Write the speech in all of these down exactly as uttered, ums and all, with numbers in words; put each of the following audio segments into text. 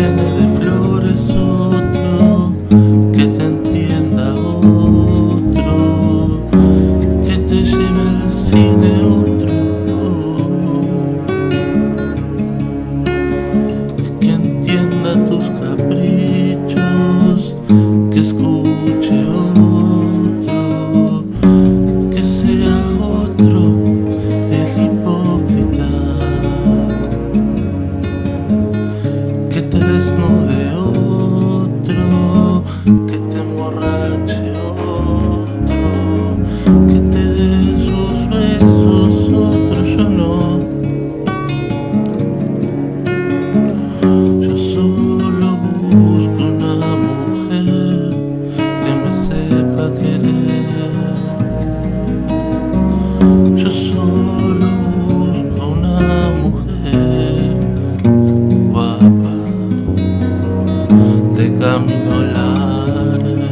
llene de flores otro, que te entienda otro, que te lleve al cine otro, que entienda tus caprichos, que escuche otro, que sea otro el hipócrita, que te desnude otro, que te emborrache otro, que te dé sus besos otro. Yo no, yo solo busco una mujer que me sepa querer. Yo solo busco una mujer guapa, de camino largo,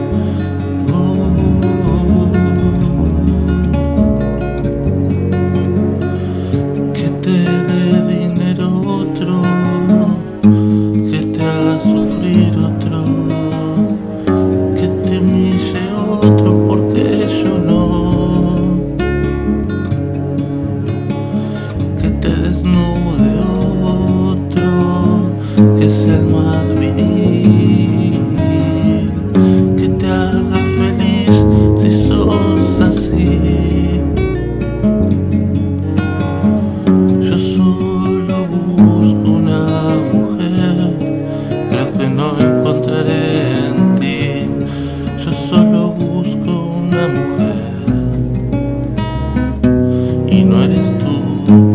que te dé dinero otro, que te haga sufrir otro, que te humille otro, porque yo no, que te desnude otro, que sea el más viril, que te haga feliz si sos así. Yo solo busco una mujer, creo que no encontraré en ti. Yo solo busco una mujer y no eres tú.